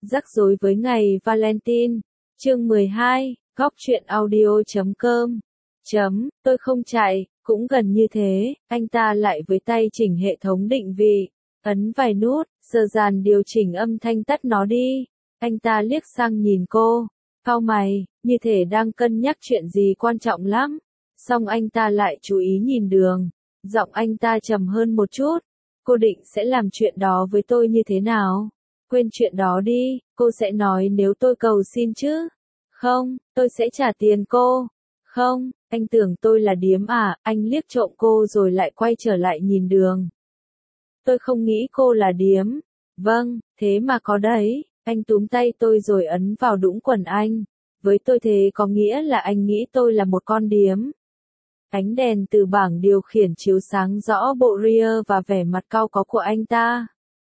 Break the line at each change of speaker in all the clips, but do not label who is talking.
Rắc rối với ngày Valentine. Chương 12, góc truyện audio.com. Tôi không chạy, cũng gần như thế, anh ta lại với tay chỉnh hệ thống định vị, ấn vài nút, giờ dàn điều chỉnh âm thanh tắt nó đi. Anh ta liếc sang nhìn cô, cau mày, như thể đang cân nhắc chuyện gì quan trọng lắm. Xong anh ta lại chú ý nhìn đường, giọng anh ta trầm hơn một chút. Cô định sẽ làm chuyện đó với tôi như thế nào? Quên chuyện đó đi, cô sẽ nói nếu tôi cầu xin chứ? Không, tôi sẽ trả tiền cô. Không, anh tưởng tôi là điếm à? Anh liếc trộm cô rồi lại quay trở lại nhìn đường. Tôi không nghĩ cô là điếm. Vâng, thế mà có đấy. Anh túm tay tôi rồi ấn vào đũng quần anh. Với tôi thế có nghĩa là anh nghĩ tôi là một con điếm. Ánh đèn từ bảng điều khiển chiếu sáng rõ bộ rear và vẻ mặt cau có của anh ta.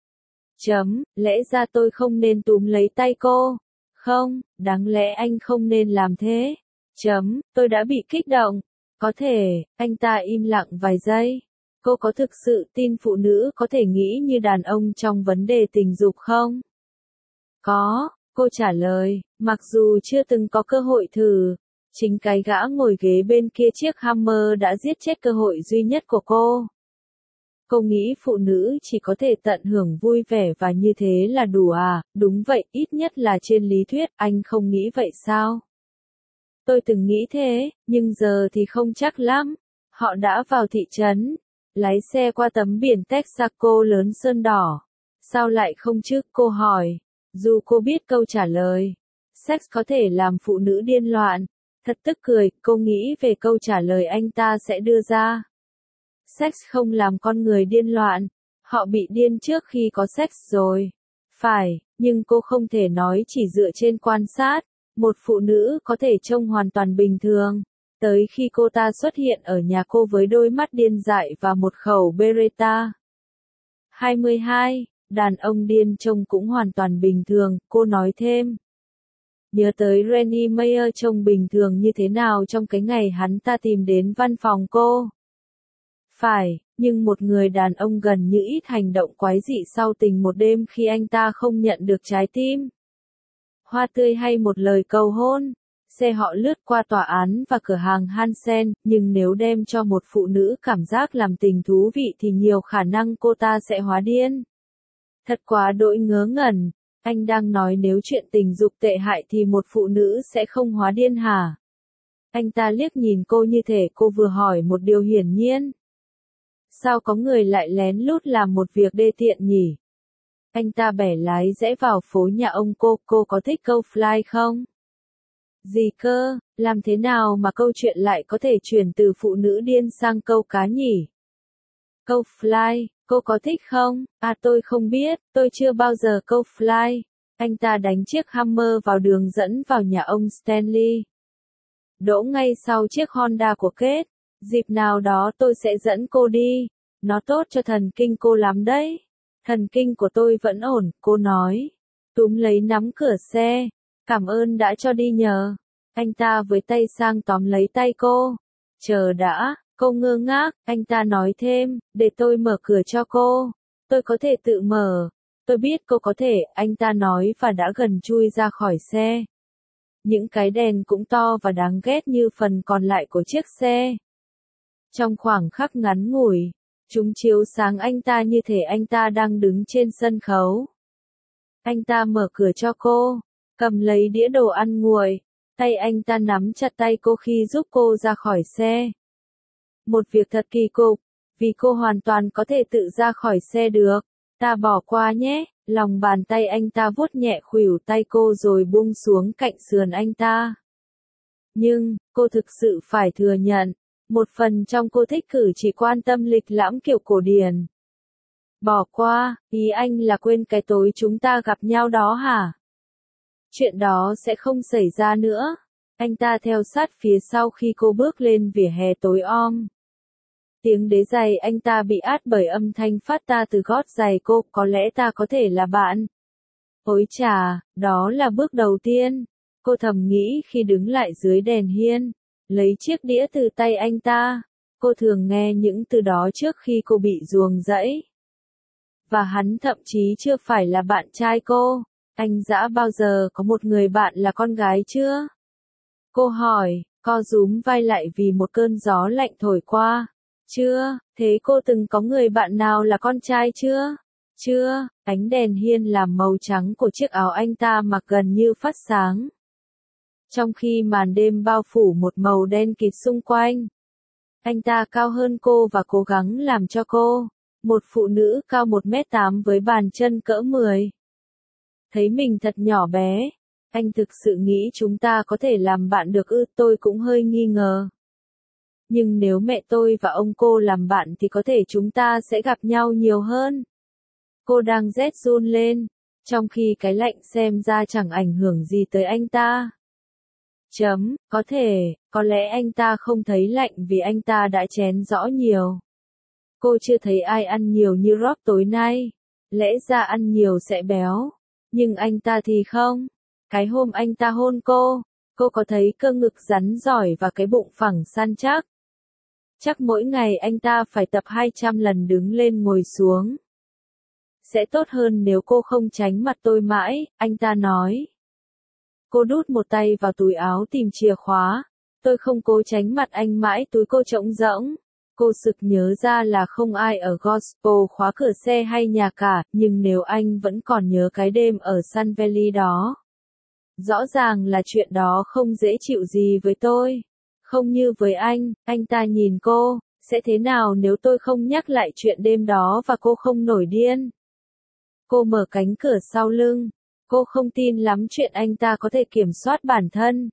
Lẽ ra tôi không nên túm lấy tay cô. Không, đáng lẽ anh không nên làm thế. Tôi đã bị kích động. Có thể, anh ta im lặng vài giây. Cô có thực sự tin phụ nữ có thể nghĩ như đàn ông trong vấn đề tình dục không? Có, cô trả lời, mặc dù chưa từng có cơ hội thử. Chính cái gã ngồi ghế bên kia chiếc Hammer đã giết chết cơ hội duy nhất của cô. Cô nghĩ phụ nữ chỉ có thể tận hưởng vui vẻ và như thế là đủ à? Đúng vậy, ít nhất là trên lý thuyết, anh không nghĩ vậy sao? Tôi từng nghĩ thế, nhưng giờ thì không chắc lắm. Họ đã vào thị trấn, lái xe qua tấm biển Texaco lớn sơn đỏ. Sao lại không chứ? Cô hỏi. Dù cô biết câu trả lời. Sex có thể làm phụ nữ điên loạn. Thật tức cười, cô nghĩ về câu trả lời anh ta sẽ đưa ra. Sex không làm con người điên loạn. Họ bị điên trước khi có sex rồi. Phải, nhưng cô không thể nói chỉ dựa trên quan sát. Một phụ nữ có thể trông hoàn toàn bình thường. Tới khi cô ta xuất hiện ở nhà cô với đôi mắt điên dại và một khẩu Beretta. 22. Đàn ông điên trông cũng hoàn toàn bình thường, cô nói thêm. Nhớ tới Rennie Meyer trông bình thường như thế nào trong cái ngày hắn ta tìm đến văn phòng cô. Phải, nhưng một người đàn ông gần như ít hành động quái dị sau tình một đêm khi anh ta không nhận được trái tim. Hoa tươi hay một lời cầu hôn. Xe họ lướt qua tòa án và cửa hàng Hansen, nhưng nếu đem cho một phụ nữ cảm giác làm tình thú vị thì nhiều khả năng cô ta sẽ hóa điên. Thật quá đỗi ngớ ngẩn. Anh đang nói nếu chuyện tình dục tệ hại thì một phụ nữ sẽ không hóa điên hả? Anh ta liếc nhìn cô như thể cô vừa hỏi một điều hiển nhiên. Sao có người lại lén lút làm một việc đê tiện nhỉ? Anh ta bẻ lái rẽ vào phố nhà ông cô có thích câu fly không? Gì cơ, làm thế nào mà câu chuyện lại có thể chuyển từ phụ nữ điên sang câu cá nhỉ? Câu fly, cô có thích không? À tôi không biết, tôi chưa bao giờ câu fly. Anh ta đánh chiếc Hammer vào đường dẫn vào nhà ông Stanley. Đỗ ngay sau chiếc Honda của Kate. Dịp nào đó tôi sẽ dẫn cô đi. Nó tốt cho thần kinh cô lắm đấy. Thần kinh của tôi vẫn ổn, cô nói. Túm lấy nắm cửa xe. Cảm ơn đã cho đi nhờ. Anh ta với tay sang tóm lấy tay cô. Chờ đã, cô ngơ ngác, anh ta nói thêm, để tôi mở cửa cho cô. Tôi có thể tự mở. Tôi biết cô có thể, anh ta nói và đã gần chui ra khỏi xe. Những cái đèn cũng to và đáng ghét như phần còn lại của chiếc xe. Trong khoảng khắc ngắn ngủi, chúng chiếu sáng anh ta như thể anh ta đang đứng trên sân khấu. Anh ta mở cửa cho cô, cầm lấy đĩa đồ ăn nguội, tay anh ta nắm chặt tay cô khi giúp cô ra khỏi xe. Một việc thật kỳ cục, vì cô hoàn toàn có thể tự ra khỏi xe được. Ta bỏ qua nhé, lòng bàn tay anh ta vuốt nhẹ khuỷu tay cô rồi buông xuống cạnh sườn anh ta. Nhưng, cô thực sự phải thừa nhận, một phần trong cô thích cử chỉ quan tâm lịch lãm kiểu cổ điển. Bỏ qua, ý anh là quên cái tối chúng ta gặp nhau đó hả? Chuyện đó sẽ không xảy ra nữa. Anh ta theo sát phía sau khi cô bước lên vỉa hè tối om. Tiếng đế giày anh ta bị át bởi âm thanh phát ra từ gót giày cô, có lẽ ta có thể là bạn. Ôi chà, đó là bước đầu tiên. Cô thầm nghĩ khi đứng lại dưới đèn hiên, lấy chiếc đĩa từ tay anh ta. Cô thường nghe những từ đó trước khi cô bị ruồng rẫy. Và hắn thậm chí chưa phải là bạn trai cô. Anh đã bao giờ có một người bạn là con gái chưa? Cô hỏi, co rúm vai lại vì một cơn gió lạnh thổi qua. Chưa, thế cô từng có người bạn nào là con trai chưa? Chưa, ánh đèn hiên làm màu trắng của chiếc áo anh ta mặc gần như phát sáng. Trong khi màn đêm bao phủ một màu đen kịt xung quanh. Anh ta cao hơn cô và cố gắng làm cho cô, một phụ nữ cao 1m8 với bàn chân cỡ 10. Thấy mình thật nhỏ bé. Anh thực sự nghĩ chúng ta có thể làm bạn được ư? Tôi cũng hơi nghi ngờ. Nhưng nếu mẹ tôi và ông cô làm bạn thì có thể chúng ta sẽ gặp nhau nhiều hơn. Cô đang rét run lên, trong khi cái lạnh xem ra chẳng ảnh hưởng gì tới anh ta. Có thể, có lẽ anh ta không thấy lạnh vì anh ta đã chén rõ nhiều. Cô chưa thấy ai ăn nhiều như Rob tối nay. Lẽ ra ăn nhiều sẽ béo. Nhưng anh ta thì không. Cái hôm anh ta hôn cô có thấy cơ ngực rắn giỏi và cái bụng phẳng săn chắc. Chắc mỗi ngày anh ta phải tập 200 lần đứng lên ngồi xuống. Sẽ tốt hơn nếu cô không tránh mặt tôi mãi, anh ta nói. Cô đút một tay vào túi áo tìm chìa khóa. Tôi không cố tránh mặt anh mãi, túi cô trống rỗng. Cô sực nhớ ra là không ai ở Gospel khóa cửa xe hay nhà cả, nhưng nếu anh vẫn còn nhớ cái đêm ở Sun Valley đó. Rõ ràng là chuyện đó không dễ chịu gì với tôi. Không như với anh ta nhìn cô, sẽ thế nào nếu tôi không nhắc lại chuyện đêm đó và cô không nổi điên? Cô mở cánh cửa sau lưng. Cô không tin lắm chuyện anh ta có thể kiểm soát bản thân.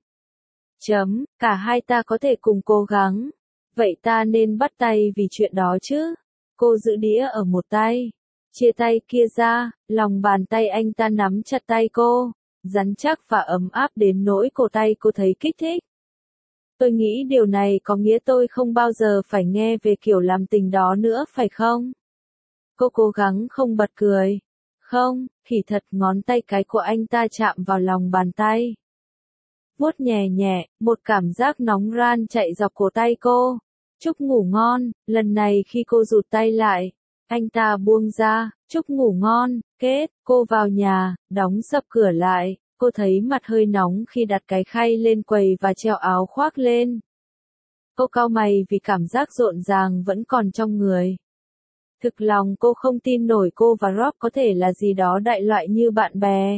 Cả hai ta có thể cùng cố gắng. Vậy ta nên bắt tay vì chuyện đó chứ? Cô giữ đĩa ở một tay. Chia tay kia ra, lòng bàn tay anh ta nắm chặt tay cô. Rắn chắc và ấm áp đến nỗi cổ tay cô thấy kích thích. Tôi nghĩ điều này có nghĩa tôi không bao giờ phải nghe về kiểu làm tình đó nữa phải không? Cô cố gắng không bật cười. Không, thì thật ngón tay cái của anh ta chạm vào lòng bàn tay. Vuốt nhẹ nhẹ, một cảm giác nóng ran chạy dọc cổ tay cô. Chúc ngủ ngon, lần này khi cô rụt tay lại, anh ta buông ra, chúc ngủ ngon, kết, cô vào nhà, đóng sập cửa lại, cô thấy mặt hơi nóng khi đặt cái khay lên quầy và treo áo khoác lên. Cô cau mày vì cảm giác rộn ràng vẫn còn trong người. Thực lòng cô không tin nổi cô và Rob có thể là gì đó đại loại như bạn bè.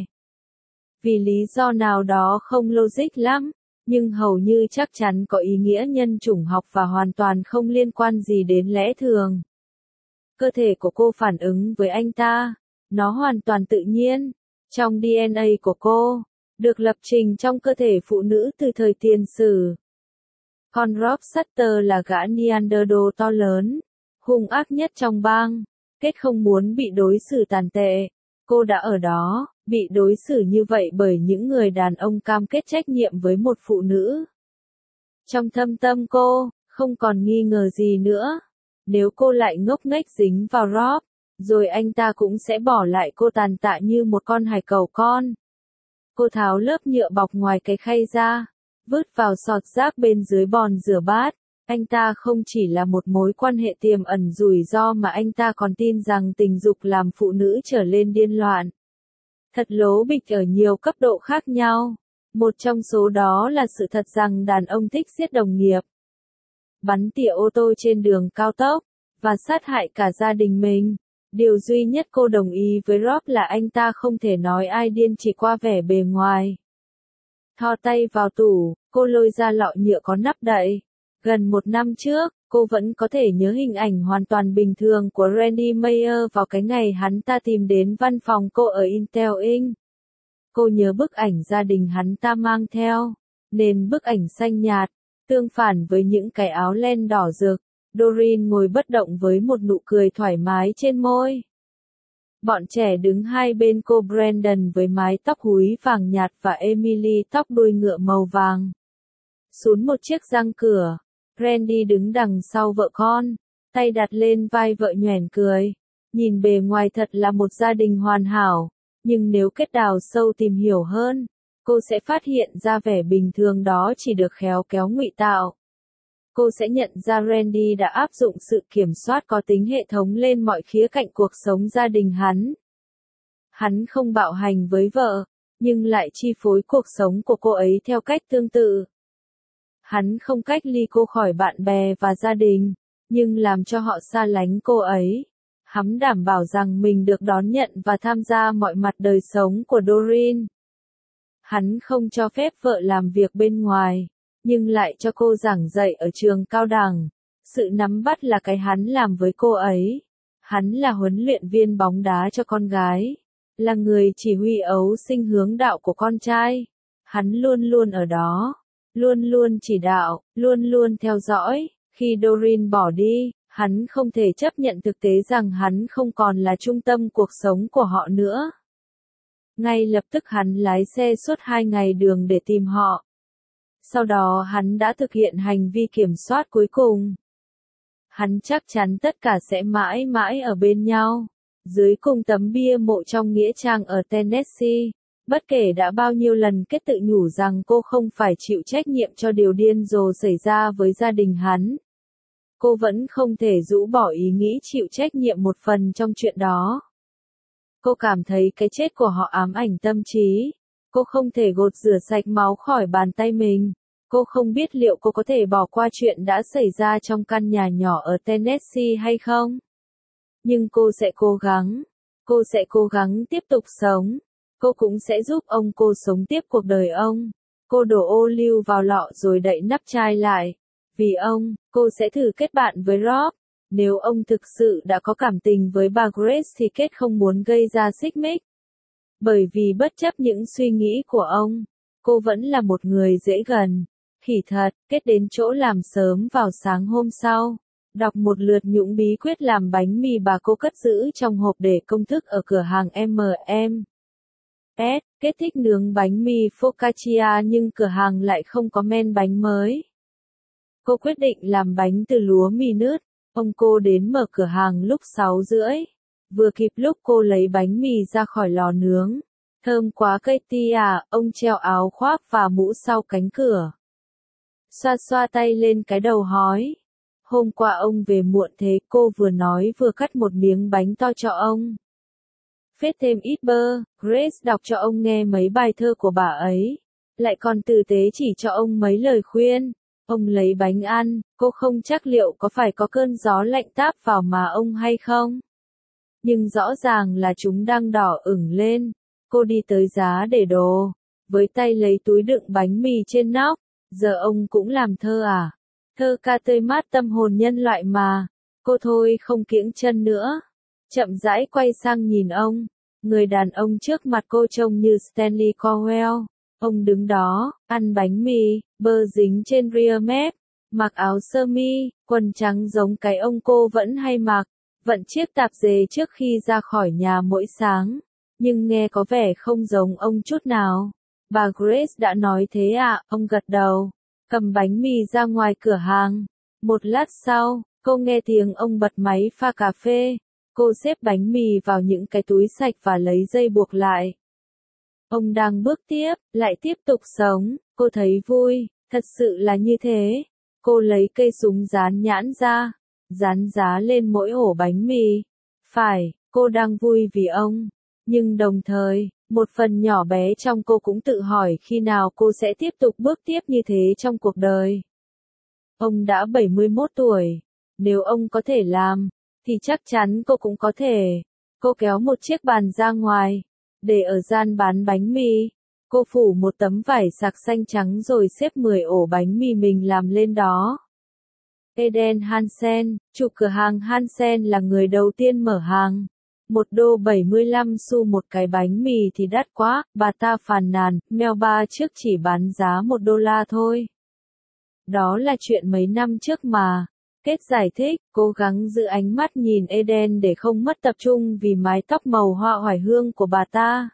Vì lý do nào đó không logic lắm, nhưng hầu như chắc chắn có ý nghĩa nhân chủng học và hoàn toàn không liên quan gì đến lẽ thường. Cơ thể của cô phản ứng với anh ta, nó hoàn toàn tự nhiên, trong DNA của cô, được lập trình trong cơ thể phụ nữ từ thời tiền sử. Còn Rob Sutter là gã Neanderthal to lớn, hung ác nhất trong bang, kết không muốn bị đối xử tàn tệ. Cô đã ở đó, bị đối xử như vậy bởi những người đàn ông cam kết trách nhiệm với một phụ nữ. Trong thâm tâm cô, không còn nghi ngờ gì nữa. Nếu cô lại ngốc nghếch dính vào Rob, rồi anh ta cũng sẽ bỏ lại cô tàn tạ như một con hải cẩu con. Cô tháo lớp nhựa bọc ngoài cái khay ra, vứt vào sọt rác bên dưới bồn rửa bát. Anh ta không chỉ là một mối quan hệ tiềm ẩn rủi ro mà anh ta còn tin rằng tình dục làm phụ nữ trở lên điên loạn. Thật lố bịch ở nhiều cấp độ khác nhau. Một trong số đó là sự thật rằng đàn ông thích giết đồng nghiệp, bắn tỉa ô tô trên đường cao tốc, và sát hại cả gia đình mình. Điều duy nhất cô đồng ý với Rob là anh ta không thể nói ai điên chỉ qua vẻ bề ngoài. Thò tay vào tủ, cô lôi ra lọ nhựa có nắp đậy. Gần một năm trước, cô vẫn có thể nhớ hình ảnh hoàn toàn bình thường của Randy Meyer vào cái ngày hắn ta tìm đến văn phòng cô ở Intel Inc. Cô nhớ bức ảnh gia đình hắn ta mang theo, nền bức ảnh xanh nhạt, tương phản với những cái áo len đỏ rực. Doreen ngồi bất động với một nụ cười thoải mái trên môi. Bọn trẻ đứng hai bên cô, Brandon với mái tóc húi vàng nhạt và Emily tóc đuôi ngựa màu vàng. Sún một chiếc răng cửa. Randy đứng đằng sau vợ con, tay đặt lên vai vợ nhoẻn cười. Nhìn bề ngoài thật là một gia đình hoàn hảo, nhưng nếu kết đào sâu tìm hiểu hơn, cô sẽ phát hiện ra vẻ bình thường đó chỉ được khéo kéo ngụy tạo. Cô sẽ nhận ra Randy đã áp dụng sự kiểm soát có tính hệ thống lên mọi khía cạnh cuộc sống gia đình hắn. Hắn không bạo hành với vợ, nhưng lại chi phối cuộc sống của cô ấy theo cách tương tự. Hắn không cách ly cô khỏi bạn bè và gia đình, nhưng làm cho họ xa lánh cô ấy. Hắn đảm bảo rằng mình được đón nhận và tham gia mọi mặt đời sống của Doreen. Hắn không cho phép vợ làm việc bên ngoài, nhưng lại cho cô giảng dạy ở trường cao đẳng. Sự nắm bắt là cái hắn làm với cô ấy. Hắn là huấn luyện viên bóng đá cho con gái, là người chỉ huy ấu sinh hướng đạo của con trai. Hắn luôn luôn ở đó, luôn luôn chỉ đạo, luôn luôn theo dõi. Khi Doreen bỏ đi, hắn không thể chấp nhận thực tế rằng hắn không còn là trung tâm cuộc sống của họ nữa. Ngay lập tức hắn lái xe suốt 2 ngày đường để tìm họ. Sau đó hắn đã thực hiện hành vi kiểm soát cuối cùng. Hắn chắc chắn tất cả sẽ mãi mãi ở bên nhau. Dưới cùng tấm bia mộ trong nghĩa trang ở Tennessee, bất kể đã bao nhiêu lần kết tự nhủ rằng cô không phải chịu trách nhiệm cho điều điên rồ xảy ra với gia đình hắn. Cô vẫn không thể rũ bỏ ý nghĩ chịu trách nhiệm một phần trong chuyện đó. Cô cảm thấy cái chết của họ ám ảnh tâm trí. Cô không thể gột rửa sạch máu khỏi bàn tay mình. Cô không biết liệu cô có thể bỏ qua chuyện đã xảy ra trong căn nhà nhỏ ở Tennessee hay không. Nhưng cô sẽ cố gắng. Cô sẽ cố gắng tiếp tục sống. Cô cũng sẽ giúp ông cô sống tiếp cuộc đời ông. Cô đổ ô liu vào lọ rồi đậy nắp chai lại. Vì ông, cô sẽ thử kết bạn với Rob. Nếu ông thực sự đã có cảm tình với bà Grace thì Kate không muốn gây ra xích mích. Bởi vì bất chấp những suy nghĩ của ông, cô vẫn là một người dễ gần. Khỉ thật, Kate đến chỗ làm sớm vào sáng hôm sau. Đọc một lượt những bí quyết làm bánh mì bà cô cất giữ trong hộp để công thức ở cửa hàng M&M. Kate thích nướng bánh mì focaccia nhưng cửa hàng lại không có men bánh mới. Cô quyết định làm bánh từ lúa mì nứt. Ông cô đến mở cửa hàng lúc 6:30. Vừa kịp lúc cô lấy bánh mì ra khỏi lò nướng. Thơm quá Katie à, ông treo áo khoác và mũ sau cánh cửa. Xoa xoa tay lên cái đầu hói. Hôm qua ông về muộn thế, cô vừa nói vừa cắt một miếng bánh to cho ông. Phết thêm ít bơ, Grace đọc cho ông nghe mấy bài thơ của bà ấy. Lại còn tử tế chỉ cho ông mấy lời khuyên. Ông lấy bánh ăn, cô không chắc liệu có phải có cơn gió lạnh táp vào mà ông hay không. Nhưng rõ ràng là chúng đang đỏ ửng lên. Cô đi tới giá để đồ, với tay lấy túi đựng bánh mì trên nóc. Giờ ông cũng làm thơ à? Thơ ca tươi mát tâm hồn nhân loại mà. Cô thôi không kiễng chân nữa. Chậm rãi quay sang nhìn ông. Người đàn ông trước mặt cô trông như Stanley Cowell. Ông đứng đó, ăn bánh mì, bơ dính trên ria mép, mặc áo sơ mi, quần trắng giống cái ông cô vẫn hay mặc, vận chiếc tạp dề trước khi ra khỏi nhà mỗi sáng. Nhưng nghe có vẻ không giống ông chút nào. Bà Grace đã nói thế ạ, ông gật đầu, cầm bánh mì ra ngoài cửa hàng. Một lát sau, cô nghe tiếng ông bật máy pha cà phê. Cô xếp bánh mì vào những cái túi sạch và lấy dây buộc lại. Ông đang bước tiếp, lại tiếp tục sống, cô thấy vui, thật sự là như thế. Cô lấy cây súng dán nhãn ra, dán giá lên mỗi ổ bánh mì. Phải, cô đang vui vì ông. Nhưng đồng thời, một phần nhỏ bé trong cô cũng tự hỏi khi nào cô sẽ tiếp tục bước tiếp như thế trong cuộc đời. Ông đã 71 tuổi. Nếu ông có thể làm, thì chắc chắn cô cũng có thể. Cô kéo một chiếc bàn ra ngoài, để ở gian bán bánh mì. Cô phủ một tấm vải sạc xanh trắng rồi xếp 10 ổ bánh mì mình làm lên đó. Eden Hansen, chủ cửa hàng Hansen là người đầu tiên mở hàng. $1.75 một cái bánh mì thì đắt quá, bà ta phàn nàn, Melba trước chỉ bán giá $1 thôi. Đó là chuyện mấy năm trước mà. Kết giải thích, cố gắng giữ ánh mắt nhìn Eden để không mất tập trung vì mái tóc màu hoa oải hương của bà ta.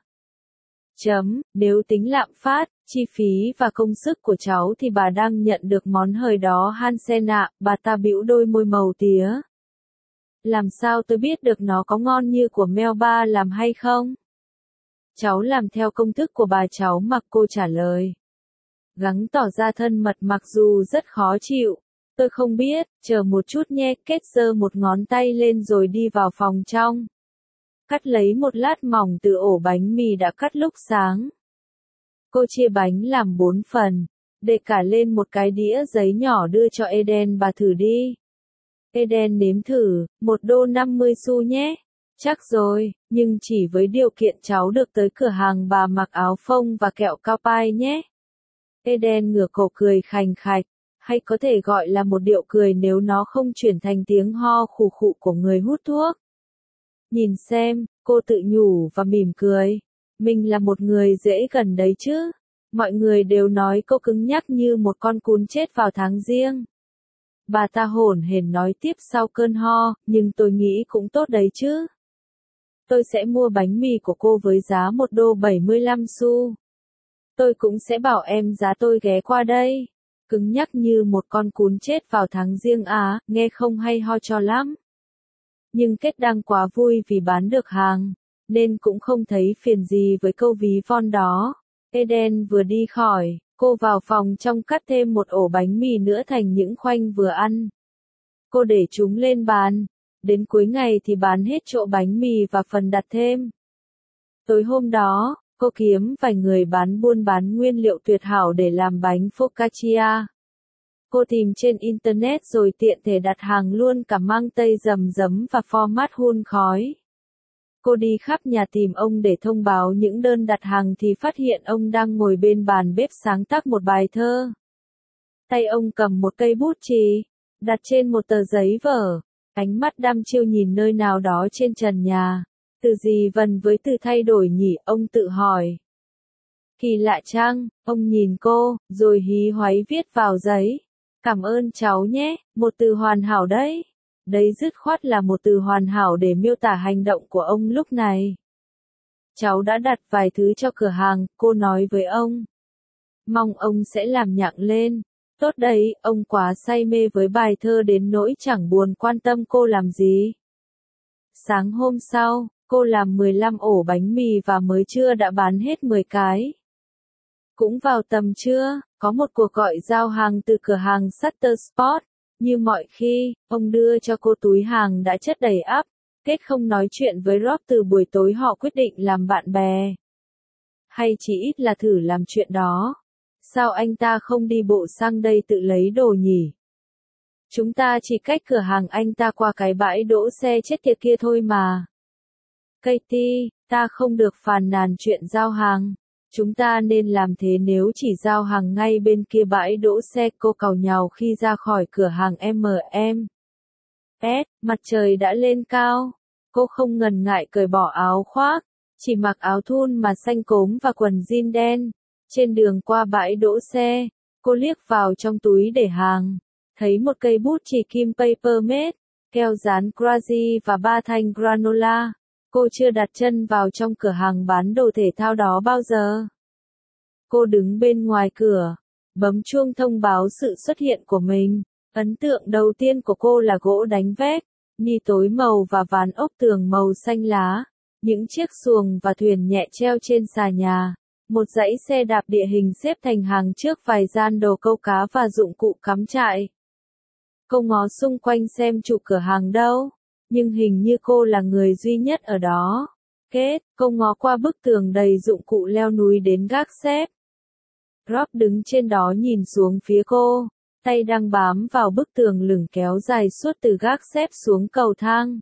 Nếu tính lạm phát, chi phí và công sức của cháu thì bà đang nhận được món hời đó Hansen ạ, bà ta bĩu đôi môi màu tía. Làm sao tôi biết được nó có ngon như của Melba làm hay không? Cháu làm theo công thức của bà cháu mặc, cô trả lời. Gắng tỏ ra thân mật mặc dù rất khó chịu. Tôi không biết, chờ một chút nhé, Kết giơ một ngón tay lên rồi đi vào phòng trong. cắt lấy một lát mỏng từ ổ bánh mì đã cắt lúc sáng. Cô chia bánh làm 4 phần, để cả lên một cái đĩa giấy nhỏ đưa cho Eden bà thử đi. Eden nếm thử, $1.50 nhé. Chắc rồi, nhưng chỉ với điều kiện cháu được tới cửa hàng bà mặc áo phông và kẹo cao pai nhé. Eden ngửa cổ cười khành khạch, hay có thể gọi là một điệu cười nếu nó không chuyển thành tiếng ho khù khụ của người hút thuốc. Nhìn xem, cô tự nhủ và mỉm cười. Mình là một người dễ gần đấy chứ. Mọi người đều nói cô cứng nhắc như một con cún chết vào tháng giêng. Bà ta hổn hển nói tiếp sau cơn ho, nhưng tôi nghĩ cũng tốt đấy chứ. Tôi sẽ mua bánh mì của cô với giá $1.75. Tôi cũng sẽ bảo em giá tôi ghé qua đây. Cứng nhắc như một con cún chết vào tháng giêng à, nghe không hay ho cho lắm. Nhưng Kết đang quá vui vì bán được hàng, nên cũng không thấy phiền gì với câu ví von đó. Eden vừa đi khỏi, cô vào phòng trong cắt thêm một ổ bánh mì nữa thành những khoanh vừa ăn. Cô để chúng lên bàn. Đến cuối ngày thì bán hết chỗ bánh mì và phần đặt thêm. Tối hôm đó, cô kiếm vài người buôn bán nguyên liệu tuyệt hảo để làm bánh focaccia. Cô tìm trên Internet rồi tiện thể đặt hàng luôn cả mang tây rầm rấm và format hun khói. Cô đi khắp nhà tìm ông để thông báo những đơn đặt hàng thì phát hiện ông đang ngồi bên bàn bếp sáng tác một bài thơ. Tay ông cầm một cây bút chì, đặt trên một tờ giấy vở, ánh mắt đăm chiêu nhìn nơi nào đó trên trần nhà. Từ gì vần với từ thay đổi nhỉ, ông tự hỏi. Kỳ lạ chăng, ông nhìn cô, rồi hí hoáy viết vào giấy. Cảm ơn cháu nhé, một từ hoàn hảo đấy. Đấy dứt khoát là một từ hoàn hảo để miêu tả hành động của ông lúc này. Cháu đã đặt vài thứ cho cửa hàng, cô nói với ông. Mong ông sẽ làm nhạc lên. Tốt đấy, ông quá say mê với bài thơ đến nỗi chẳng buồn quan tâm cô làm gì. Sáng hôm sau, cô làm 15 ổ bánh mì và mới trưa đã bán hết 10 cái. Cũng vào tầm trưa, có một cuộc gọi giao hàng từ cửa hàng Shutter Spot. Như mọi khi, ông đưa cho cô túi hàng đã chất đầy ắp. Kết không nói chuyện với Rob từ buổi tối họ quyết định làm bạn bè. Hay chỉ ít là thử làm chuyện đó. Sao anh ta không đi bộ sang đây tự lấy đồ nhỉ? Chúng ta chỉ cách cửa hàng anh ta qua cái bãi đỗ xe chết tiệt kia thôi mà. Katie, ta không được phàn nàn chuyện giao hàng. Chúng ta nên làm thế nếu chỉ giao hàng ngay bên kia bãi đỗ xe. Cô càu nhàu khi ra khỏi cửa hàng M&M. Mặt trời đã lên cao. Cô không ngần ngại cởi bỏ áo khoác, chỉ mặc áo thun mà xanh cốm và quần jean đen. Trên đường qua bãi đỗ xe, cô liếc vào trong túi để hàng, thấy một cây bút chì kim paper mate, keo dán Crazy và 3 thanh granola. Cô chưa đặt chân vào trong cửa hàng bán đồ thể thao đó bao giờ. Cô đứng bên ngoài cửa, bấm chuông thông báo sự xuất hiện của mình. Ấn tượng đầu tiên của cô là gỗ đánh vét, ni tối màu và ván ốc tường màu xanh lá. Những chiếc xuồng và thuyền nhẹ treo trên xà nhà. Một dãy xe đạp địa hình xếp thành hàng trước vài gian đồ câu cá và dụng cụ cắm trại. Cô ngó xung quanh xem chủ cửa hàng đâu, nhưng hình như cô là người duy nhất ở đó. Cô ngó qua bức tường đầy dụng cụ leo núi đến gác xếp. Rob đứng trên đó nhìn xuống phía cô, tay đang bám vào bức tường lửng kéo dài suốt từ gác xếp xuống cầu thang.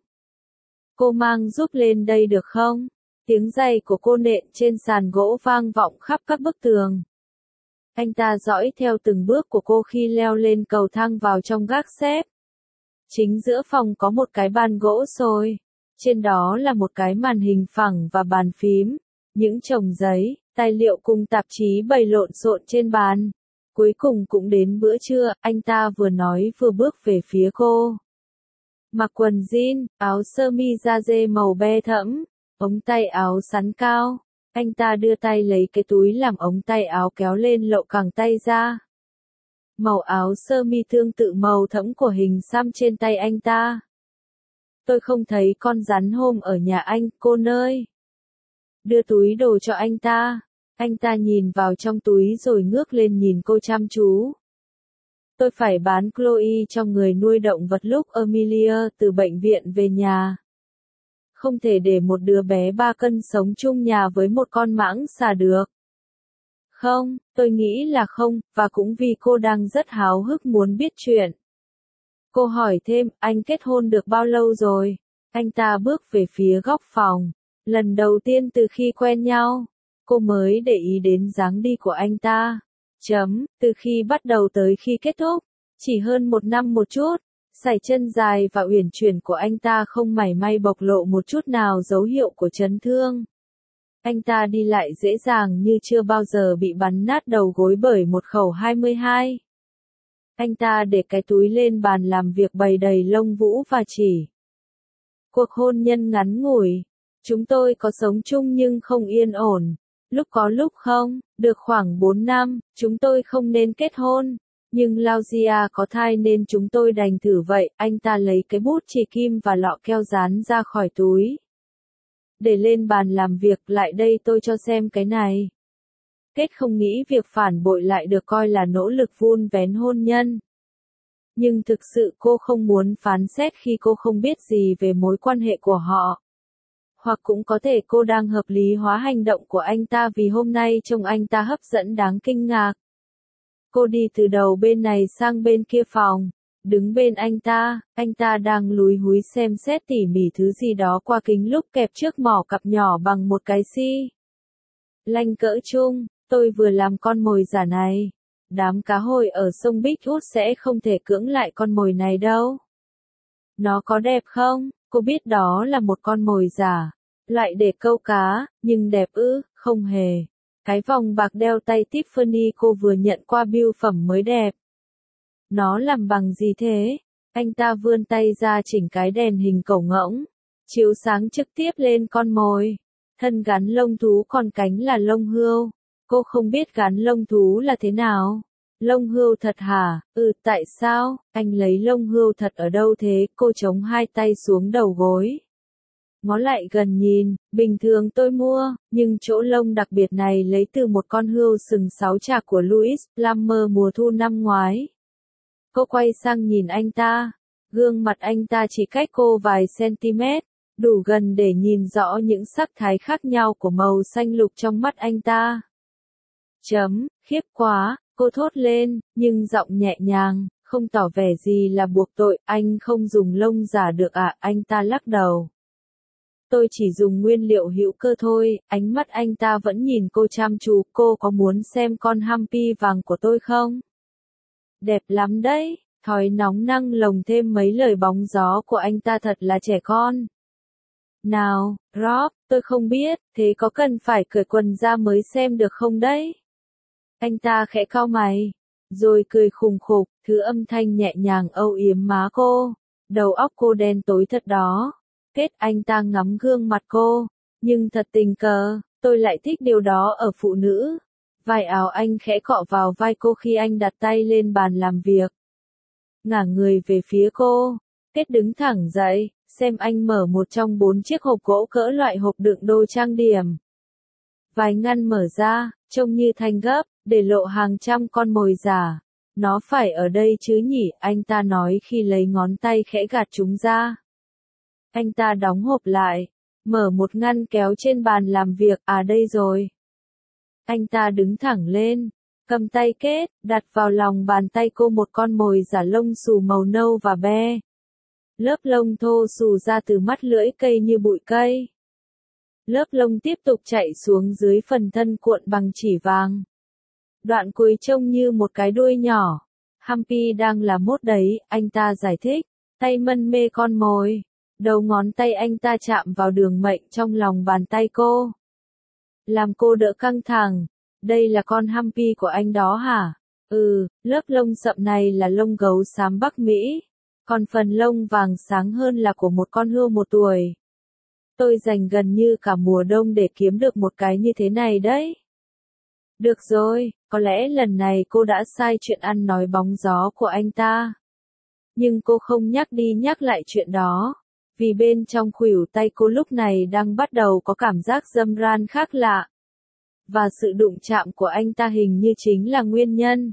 Cô mang giúp lên đây được không? Tiếng giày của cô nện trên sàn gỗ vang vọng khắp các bức tường. Anh ta dõi theo từng bước của cô khi leo lên cầu thang vào trong gác xếp. Chính giữa phòng có một cái bàn gỗ xôi. Trên đó là một cái màn hình phẳng và bàn phím. Những chồng giấy, tài liệu cùng tạp chí bày lộn xộn trên bàn. Cuối cùng cũng đến bữa trưa, anh ta vừa nói vừa bước về phía cô. Mặc quần jean, áo sơ mi da dê màu be thẫm, ống tay áo sắn cao. Anh ta đưa tay lấy cái túi làm ống tay áo kéo lên lộ cẳng tay ra. Màu áo sơ mi tương tự màu thẫm của hình xăm trên tay anh ta. Tôi không thấy con rắn hôm ở nhà anh, cô ơi. Đưa túi đồ cho anh ta. Anh ta nhìn vào trong túi rồi ngước lên nhìn cô chăm chú. Tôi phải bán Chloe cho người nuôi động vật lúc Amelia từ bệnh viện về nhà. không thể để một đứa bé 3 cân sống chung nhà với một con mãng xà được. Không, tôi nghĩ là không, và cũng vì cô đang rất háo hức muốn biết chuyện. Cô hỏi thêm, anh kết hôn được bao lâu rồi? Anh ta bước về phía góc phòng. Lần đầu tiên từ khi quen nhau, cô mới để ý đến dáng đi của anh ta. Từ khi bắt đầu tới khi kết thúc, chỉ hơn 1 năm một chút, sải chân dài và uyển chuyển của anh ta không mảy may bộc lộ một chút nào dấu hiệu của chấn thương. Anh ta đi lại dễ dàng như chưa bao giờ bị bắn nát đầu gối bởi một khẩu 22. Anh ta để cái túi lên bàn làm việc bày đầy lông vũ và chỉ. Cuộc hôn nhân ngắn ngủi. Chúng tôi có sống chung nhưng không yên ổn. Lúc có lúc không, được khoảng 4 năm, chúng tôi không nên kết hôn. Nhưng Laugia có thai nên chúng tôi đành thử vậy. Anh ta lấy cái bút chì kim và lọ keo dán ra khỏi túi. Để lên bàn làm việc, lại đây tôi cho xem cái này. Kết không nghĩ việc phản bội lại được coi là nỗ lực vun vén hôn nhân. Nhưng thực sự cô không muốn phán xét khi cô không biết gì về mối quan hệ của họ. Hoặc cũng có thể cô đang hợp lý hóa hành động của anh ta vì hôm nay trông anh ta hấp dẫn đáng kinh ngạc. Cô đi từ đầu bên này sang bên kia phòng, đứng bên anh ta đang lúi húi xem xét tỉ mỉ thứ gì đó qua kính lúp kẹp trước mỏ cặp nhỏ bằng một cái xi lanh cỡ chung. Tôi vừa làm con mồi giả này. Đám cá hồi ở sông Big Út sẽ không thể cưỡng lại con mồi này đâu. Nó có đẹp không? Cô biết đó là một con mồi giả. Loại để câu cá, nhưng đẹp ư? Không hề. Cái vòng bạc đeo tay Tiffany cô vừa nhận qua bưu phẩm mới đẹp. Nó làm bằng gì thế? Anh ta vươn tay ra chỉnh cái đèn hình cẩu ngỗng, chiếu sáng trực tiếp lên con mồi. Thân gắn lông thú còn cánh là lông hươu. Cô không biết gắn lông thú là thế nào. Lông hươu thật hả? Tại sao? Anh lấy lông hươu thật ở đâu thế? Cô chống hai tay xuống đầu gối. Ngó lại gần nhìn, bình thường tôi mua, nhưng chỗ lông đặc biệt này lấy từ một con hươu sừng 6 chạc của Louis Plummer mùa thu năm ngoái. Cô quay sang nhìn anh ta. Gương mặt anh ta chỉ cách cô vài cm, đủ gần để nhìn rõ những sắc thái khác nhau của màu xanh lục trong mắt anh ta. Khiếp quá, cô thốt lên, nhưng giọng nhẹ nhàng, không tỏ vẻ gì là buộc tội. Anh không dùng lông giả được à? Anh ta lắc đầu. Tôi chỉ dùng nguyên liệu hữu cơ thôi. Ánh mắt anh ta vẫn nhìn cô chăm chú. Cô có muốn xem con Humpy vàng của tôi không? Đẹp lắm đấy. Thói nóng năng lồng thêm mấy lời bóng gió của anh ta thật là trẻ con. Nào, Rob, tôi không biết, thế có cần phải cởi quần ra mới xem được không đấy? Anh ta khẽ cau mày, rồi cười khùng khục, thứ âm thanh nhẹ nhàng âu yếm má cô. Đầu óc cô đen tối thật đó. Anh ta ngắm gương mặt cô, nhưng thật tình cờ, tôi lại thích điều đó ở phụ nữ. Vai áo anh khẽ cọ vào vai cô khi anh đặt tay lên bàn làm việc. Ngả người về phía cô, đứng thẳng dậy, xem anh mở một trong 4 chiếc hộp gỗ cỡ loại hộp đựng đồ trang điểm. Vài ngăn mở ra, trông như thanh gấp, để lộ hàng trăm con mồi giả. Nó phải ở đây chứ nhỉ, anh ta nói khi lấy ngón tay khẽ gạt chúng ra. Anh ta đóng hộp lại, mở một ngăn kéo trên bàn làm việc, đây rồi. Anh ta đứng thẳng lên, cầm tay kết, đặt vào lòng bàn tay cô một con mồi giả lông xù màu nâu và be. Lớp lông thô xù ra từ mắt lưỡi cây như bụi cây. Lớp lông tiếp tục chạy xuống dưới phần thân cuộn bằng chỉ vàng. Đoạn cuối trông như một cái đuôi nhỏ. Humpy đang là mốt đấy, anh ta giải thích. Tay mân mê con mồi. Đầu ngón tay anh ta chạm vào đường mệnh trong lòng bàn tay cô. Làm cô đỡ căng thẳng. Đây là con Humpy của anh đó hả? Lớp lông sậm này là lông gấu xám Bắc Mỹ. Còn phần lông vàng sáng hơn là của một con hươu 1 tuổi. Tôi dành gần như cả mùa đông để kiếm được một cái như thế này đấy. Được rồi, có lẽ lần này cô đã sai chuyện ăn nói bóng gió của anh ta. Nhưng cô không nhắc đi nhắc lại chuyện đó. Vì bên trong khuỷu tay cô lúc này đang bắt đầu có cảm giác râm ran khác lạ. Và sự đụng chạm của anh ta hình như chính là nguyên nhân.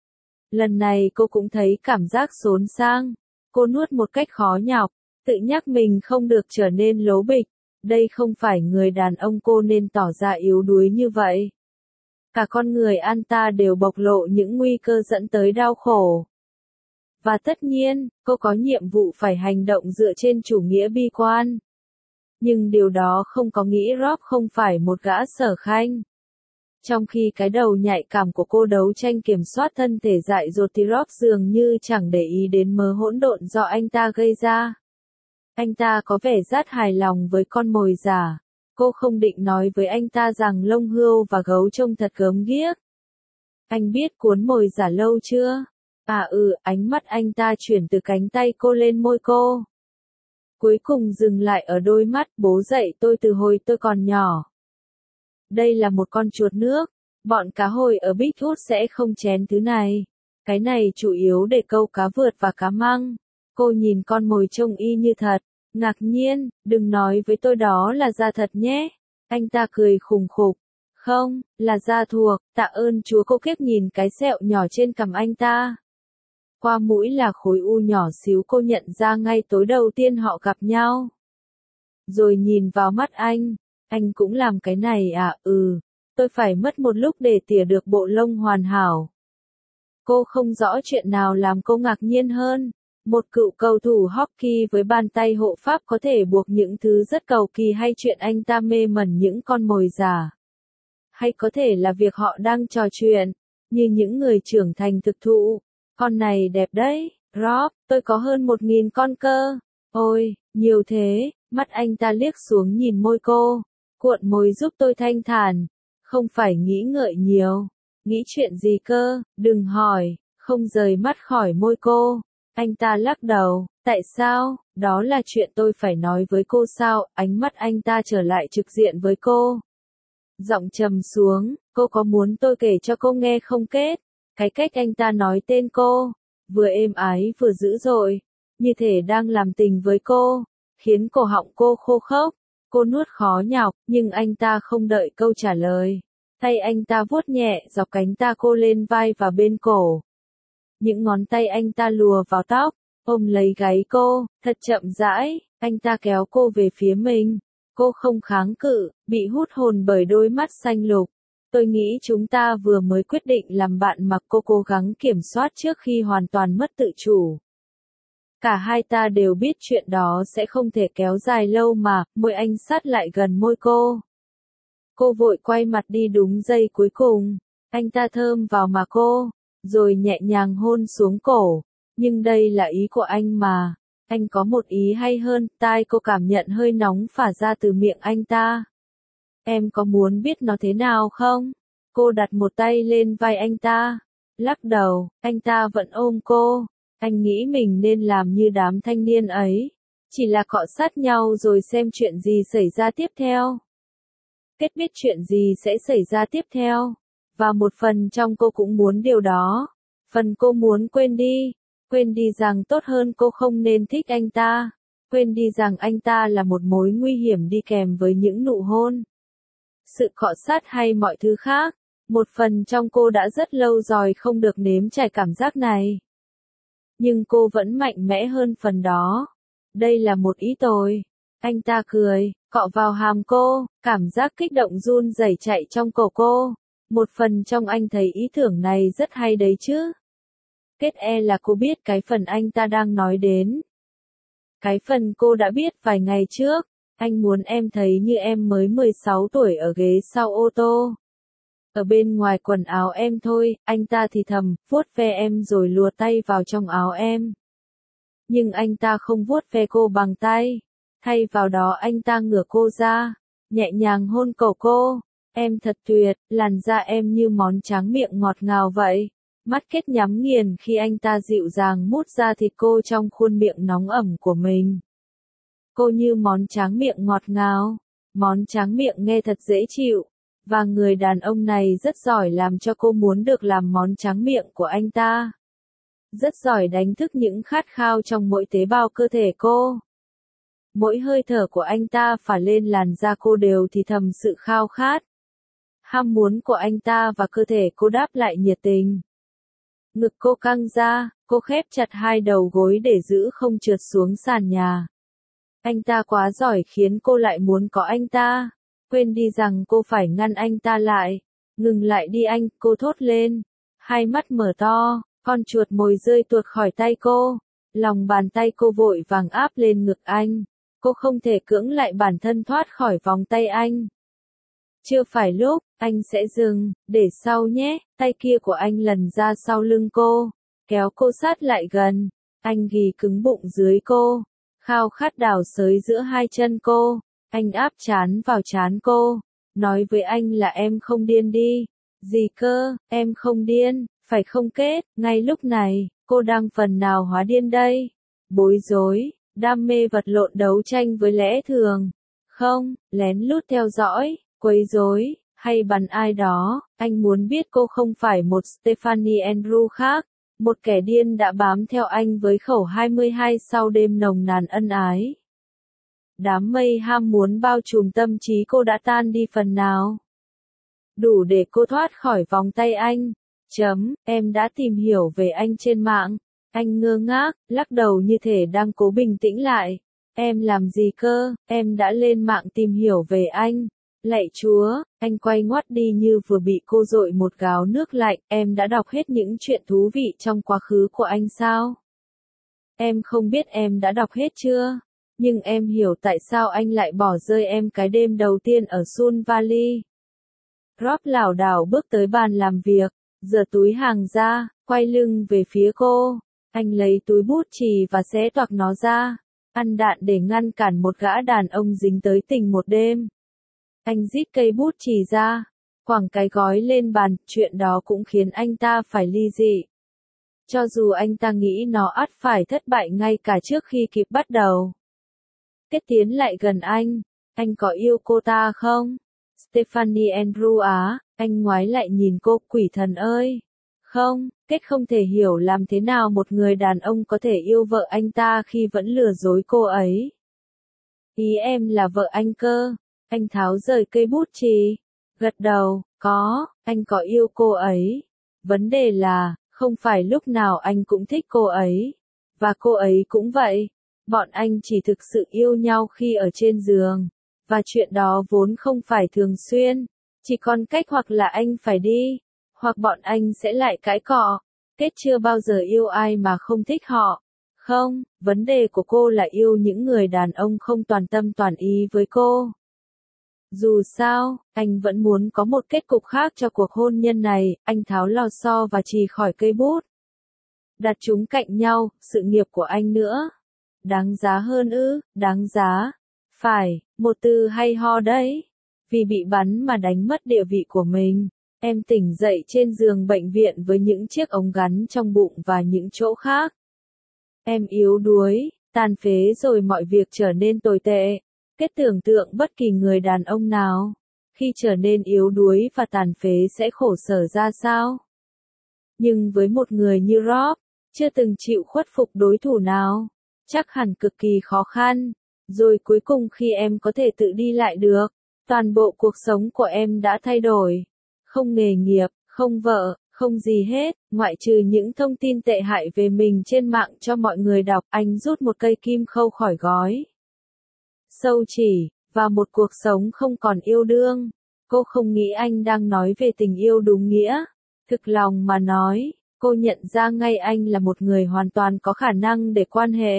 Lần này cô cũng thấy cảm giác xốn sang. Cô nuốt một cách khó nhọc, tự nhắc mình không được trở nên lố bịch. Đây không phải người đàn ông cô nên tỏ ra yếu đuối như vậy. Cả con người anh ta đều bộc lộ những nguy cơ dẫn tới đau khổ. Và tất nhiên, cô có nhiệm vụ phải hành động dựa trên chủ nghĩa bi quan. Nhưng điều đó không có nghĩa Rob không phải một gã sở khanh. Trong khi cái đầu nhạy cảm của cô đấu tranh kiểm soát thân thể dại dột thì Rob dường như chẳng để ý đến mớ hỗn độn do anh ta gây ra. Anh ta có vẻ rất hài lòng với con mồi giả. Cô không định nói với anh ta rằng lông hươu và gấu trông thật gớm ghiếc. Anh biết cuốn mồi giả lâu chưa? Ánh mắt anh ta chuyển từ cánh tay cô lên môi cô. Cuối cùng dừng lại ở đôi mắt bố dạy tôi từ hồi tôi còn nhỏ. Đây là một con chuột nước. Bọn cá hồi ở Bigfoot sẽ không chén thứ này. Cái này chủ yếu để câu cá vượt và cá măng. Cô nhìn con mồi trông y như thật. Ngạc nhiên, đừng nói với tôi đó là da thật nhé. Anh ta cười khùng khục. Không, là da thuộc, tạ ơn Chúa. Cô kiếp nhìn cái sẹo nhỏ trên cằm anh ta. Qua mũi là khối u nhỏ xíu cô nhận ra ngay tối đầu tiên họ gặp nhau. Rồi nhìn vào mắt anh cũng làm cái này à? Tôi phải mất một lúc để tỉa được bộ lông hoàn hảo. Cô không rõ chuyện nào làm cô ngạc nhiên hơn. Một cựu cầu thủ hockey với bàn tay hộ pháp có thể buộc những thứ rất cầu kỳ hay chuyện anh ta mê mẩn những con mồi giả. Hay có thể là việc họ đang trò chuyện, như những người trưởng thành thực thụ. Con này đẹp đấy, Rob, tôi có hơn 1.000 con cơ. Ôi, nhiều thế, mắt anh ta liếc xuống nhìn môi cô. Cuộn mồi giúp tôi thanh thản. Không phải nghĩ ngợi nhiều. Nghĩ chuyện gì cơ, đừng hỏi, không rời mắt khỏi môi cô. Anh ta lắc đầu, tại sao, đó là chuyện tôi phải nói với cô sao, ánh mắt anh ta trở lại trực diện với cô. Giọng trầm xuống, cô có muốn tôi kể cho cô nghe không kết? Cái cách anh ta nói tên cô, vừa êm ái vừa dữ dội, như thể đang làm tình với cô, khiến cổ họng cô khô khốc. Cô nuốt khó nhọc, nhưng anh ta không đợi câu trả lời. Tay anh ta vuốt nhẹ dọc cánh ta cô lên vai và bên cổ. Những ngón tay anh ta lùa vào tóc, ôm lấy gáy cô, thật chậm rãi, anh ta kéo cô về phía mình. Cô không kháng cự, bị hút hồn bởi đôi mắt xanh lục. Tôi nghĩ chúng ta vừa mới quyết định làm bạn mà cô cố gắng kiểm soát trước khi hoàn toàn mất tự chủ. Cả hai ta đều biết chuyện đó sẽ không thể kéo dài lâu mà, môi anh sát lại gần môi cô. Cô vội quay mặt đi đúng giây cuối cùng. Anh ta thơm vào má cô, rồi nhẹ nhàng hôn xuống cổ. Nhưng đây là ý của anh mà. Anh có một ý hay hơn, tai cô cảm nhận hơi nóng phả ra từ miệng anh ta. Em có muốn biết nó thế nào không? Cô đặt một tay lên vai anh ta. Lắc đầu, anh ta vẫn ôm cô. Anh nghĩ mình nên làm như đám thanh niên ấy. Chỉ là cọ sát nhau rồi xem chuyện gì xảy ra tiếp theo. Kết biết chuyện gì sẽ xảy ra tiếp theo. Và một phần trong cô cũng muốn điều đó. Phần cô muốn quên đi. Quên đi rằng tốt hơn cô không nên thích anh ta. Quên đi rằng anh ta là một mối nguy hiểm đi kèm với những nụ hôn. Sự cọ sát hay mọi thứ khác. Một phần trong cô đã rất lâu rồi không được nếm trải cảm giác này. Nhưng cô vẫn mạnh mẽ hơn phần đó. Đây là một ý tồi. Anh ta cười, cọ vào hàm cô, cảm giác kích động run rẩy chạy trong cổ cô. Một phần trong anh thấy ý tưởng này rất hay đấy chứ. Kết là cô biết cái phần anh ta đang nói đến. Cái phần cô đã biết vài ngày trước. Anh muốn em thấy như em mới 16 tuổi ở ghế sau ô tô. Ở bên ngoài quần áo em thôi, anh ta thì thầm, vuốt ve em rồi lùa tay vào trong áo em. Nhưng anh ta không vuốt ve cô bằng tay. Thay vào đó anh ta ngửa cô ra, nhẹ nhàng hôn cổ cô. Em thật tuyệt, làn da em như món tráng miệng ngọt ngào vậy. Mắt Kết nhắm nghiền khi anh ta dịu dàng mút ra thịt cô trong khuôn miệng nóng ẩm của mình. Cô như món tráng miệng ngọt ngào. Món tráng miệng nghe thật dễ chịu. Và người đàn ông này rất giỏi làm cho cô muốn được làm món tráng miệng của anh ta. Rất giỏi đánh thức những khát khao trong mỗi tế bào cơ thể cô. Mỗi hơi thở của anh ta phả lên làn da cô đều thì thầm sự khao khát. Ham muốn của anh ta và cơ thể cô đáp lại nhiệt tình. Ngực cô căng ra, cô khép chặt hai đầu gối để giữ không trượt xuống sàn nhà. Anh ta quá giỏi khiến cô lại muốn có anh ta. Quên đi rằng cô phải ngăn anh ta lại. Ngừng lại đi anh, cô thốt lên. Hai mắt mở to, con chuột mồi rơi tuột khỏi tay cô. Lòng bàn tay cô vội vàng áp lên ngực anh. Cô không thể cưỡng lại bản thân thoát khỏi vòng tay anh. Chưa phải lúc, anh sẽ dừng, để sau nhé. Tay kia của anh lần ra sau lưng cô, kéo cô sát lại gần. Anh ghì cứng bụng dưới cô, khao khát đào xới giữa hai chân cô. Anh áp trán vào trán cô, nói với anh là em không điên đi. Gì cơ, em không điên, phải không Kết? Ngay lúc này, cô đang phần nào hóa điên đây? Bối rối, đam mê vật lộn đấu tranh với lẽ thường. Không, lén lút theo dõi, quấy rối, hay bắn ai đó. Anh muốn biết cô không phải một Stephanie Andrew khác. Một kẻ điên đã bám theo anh với khẩu 22 sau đêm nồng nàn ân ái. Đám mây ham muốn bao trùm tâm trí cô đã tan đi phần nào. Đủ để cô thoát khỏi vòng tay anh. Em đã tìm hiểu về anh trên mạng. Anh ngơ ngác, lắc đầu như thể đang cố bình tĩnh lại. Em làm gì cơ, em đã lên mạng tìm hiểu về anh. Lạy Chúa, anh quay ngoắt đi như vừa bị cô dội một gáo nước lạnh. Em đã đọc hết những chuyện thú vị trong quá khứ của anh sao? Em không biết em đã đọc hết chưa, nhưng em hiểu tại sao anh lại bỏ rơi em cái đêm đầu tiên ở Sun Valley. Rob lảo đảo bước tới bàn làm việc, giở túi hàng ra, quay lưng về phía cô. Anh lấy túi bút chì và xé toạc nó ra, ăn đạn để ngăn cản một gã đàn ông dính tới tình một đêm. Anh rít cây bút chì ra, quẳng cái gói lên bàn, chuyện đó cũng khiến anh ta phải ly dị. Cho dù anh ta nghĩ nó ắt phải thất bại ngay cả trước khi kịp bắt đầu. Kết tiến lại gần anh có yêu cô ta không? Stephanie Andrew á, anh ngoái lại nhìn cô, quỷ thần ơi. Không, Kết không thể hiểu làm thế nào một người đàn ông có thể yêu vợ anh ta khi vẫn lừa dối cô ấy. Ý em là vợ anh cơ. Anh tháo rời cây bút chì, gật đầu, có, anh có yêu cô ấy. Vấn đề là, không phải lúc nào anh cũng thích cô ấy. Và cô ấy cũng vậy. Bọn anh chỉ thực sự yêu nhau khi ở trên giường. Và chuyện đó vốn không phải thường xuyên. Chỉ còn cách hoặc là anh phải đi, hoặc bọn anh sẽ lại cãi cọ. Kết chưa bao giờ yêu ai mà không thích họ. Không, vấn đề của cô là yêu những người đàn ông không toàn tâm toàn ý với cô. Dù sao, anh vẫn muốn có một kết cục khác cho cuộc hôn nhân này. Anh tháo lò xo và chì khỏi cây bút. Đặt chúng cạnh nhau, sự nghiệp của anh nữa. Đáng giá hơn ư, đáng giá. Phải, một từ hay ho đấy. Vì bị bắn mà đánh mất địa vị của mình. Em tỉnh dậy trên giường bệnh viện với những chiếc ống gắn trong bụng và những chỗ khác. Em yếu đuối, tàn phế rồi mọi việc trở nên tồi tệ. Kết tưởng tượng bất kỳ người đàn ông nào, khi trở nên yếu đuối và tàn phế sẽ khổ sở ra sao. Nhưng với một người như Rob, chưa từng chịu khuất phục đối thủ nào, chắc hẳn cực kỳ khó khăn. Rồi cuối cùng khi em có thể tự đi lại được, toàn bộ cuộc sống của em đã thay đổi. Không nghề nghiệp, không vợ, không gì hết, ngoại trừ những thông tin tệ hại về mình trên mạng cho mọi người đọc. Anh rút một cây kim khâu khỏi gói. Sâu chỉ, và một cuộc sống không còn yêu đương. Cô không nghĩ anh đang nói về tình yêu đúng nghĩa. Thực lòng mà nói, cô nhận ra ngay anh là một người hoàn toàn có khả năng để quan hệ.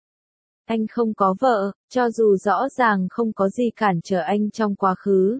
Anh không có vợ, cho dù rõ ràng không có gì cản trở anh trong quá khứ.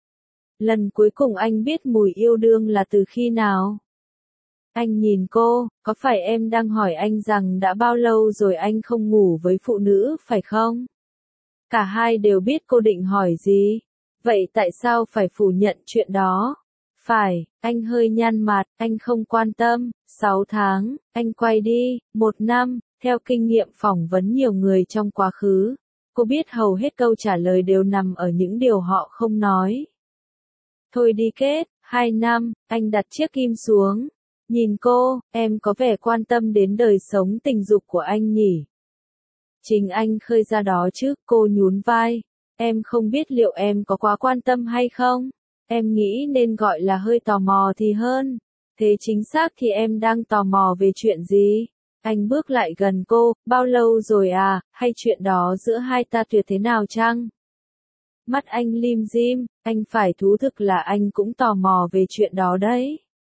Lần cuối cùng anh biết mùi yêu đương là từ khi nào? Anh nhìn cô, có phải em đang hỏi anh rằng đã bao lâu rồi anh không ngủ với phụ nữ phải không? Cả hai đều biết cô định hỏi gì. Vậy tại sao phải phủ nhận chuyện đó? Phải, anh hơi nhăn mặt, anh không quan tâm. 6 tháng, anh quay đi. 1 năm, theo kinh nghiệm phỏng vấn nhiều người trong quá khứ. Cô biết hầu hết câu trả lời đều nằm ở những điều họ không nói. Thôi đi Kết, 2 năm, anh đặt chiếc kim xuống. Nhìn cô, em có vẻ quan tâm đến đời sống tình dục của anh nhỉ? Chính anh khơi ra đó chứ, cô nhún vai. Em không biết liệu em có quá quan tâm hay không? Em nghĩ nên gọi là hơi tò mò thì hơn. Thế chính xác thì em đang tò mò về chuyện gì? Anh bước lại gần cô, bao lâu rồi à, hay chuyện đó giữa hai ta tuyệt thế nào chăng? Mắt anh lim dim, anh phải thú thực là anh cũng tò mò về chuyện đó đấy.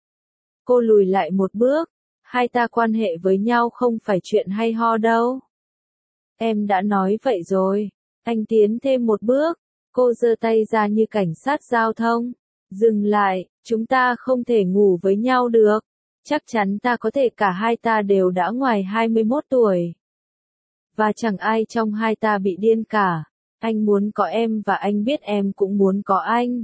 Cô lùi lại một bước, hai ta quan hệ với nhau không phải chuyện hay ho đâu. Em đã nói vậy rồi. Anh tiến thêm một bước, cô giơ tay ra như cảnh sát giao thông. Dừng lại, chúng ta không thể ngủ với nhau được. Chắc chắn ta có thể cả hai ta đều đã ngoài 21 tuổi. Và chẳng ai trong hai ta bị điên cả. Anh muốn có em và anh biết em cũng muốn có anh.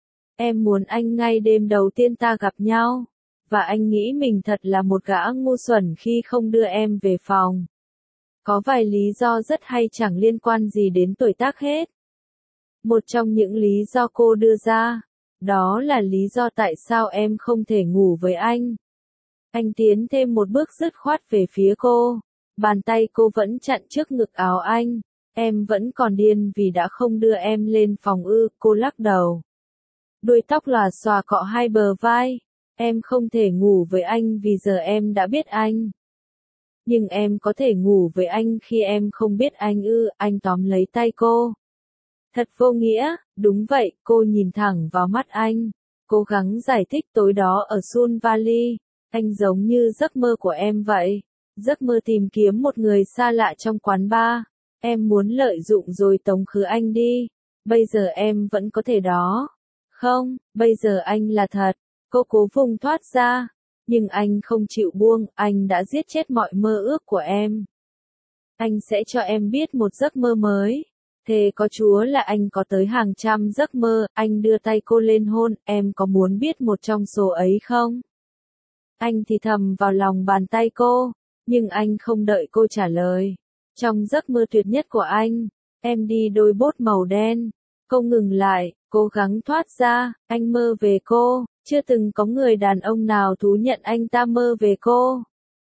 Em muốn anh ngay đêm đầu tiên ta gặp nhau. Và anh nghĩ mình thật là một gã ngu xuẩn khi không đưa em về phòng. Có vài lý do rất hay chẳng liên quan gì đến tuổi tác hết. Một trong những lý do cô đưa ra, đó là lý do tại sao em không thể ngủ với anh. Anh tiến thêm một bước dứt khoát về phía cô. Bàn tay cô vẫn chặn trước ngực áo anh. Em vẫn còn điên vì đã không đưa em lên phòng ư, cô lắc đầu. Đuôi tóc lòa xòa cọ hai bờ vai. Em không thể ngủ với anh vì giờ em đã biết anh. Nhưng em có thể ngủ với anh khi em không biết anh ư, anh tóm lấy tay cô. Thật vô nghĩa, đúng vậy, cô nhìn thẳng vào mắt anh. Cố gắng giải thích tối đó ở Sun Valley. Anh giống như giấc mơ của em vậy. Giấc mơ tìm kiếm một người xa lạ trong quán bar. Em muốn lợi dụng rồi tống khứ anh đi. Bây giờ em vẫn có thể đó. Không, bây giờ anh là thật. Cô cố vùng thoát ra. Nhưng anh không chịu buông, anh đã giết chết mọi mơ ước của em. Anh sẽ cho em biết một giấc mơ mới. Thề có Chúa là anh có tới hàng trăm giấc mơ, anh đưa tay cô lên hôn, em có muốn biết một trong số ấy không? Anh thì thầm vào lòng bàn tay cô, nhưng anh không đợi cô trả lời. Trong giấc mơ tuyệt nhất của anh, em đi đôi bốt màu đen. Cô ngừng lại, cố gắng thoát ra, anh mơ về cô, chưa từng có người đàn ông nào thú nhận anh ta mơ về cô.